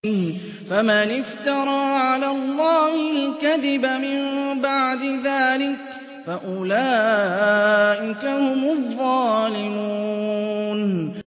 فَمَنِ افْتَرَىٰ عَلَى اللَّهِ الْكَذِبَ مِن بَعْدِ ذَٰلِكَ فَأُولَٰئِكَ هُمُ الظَّالِمُونَ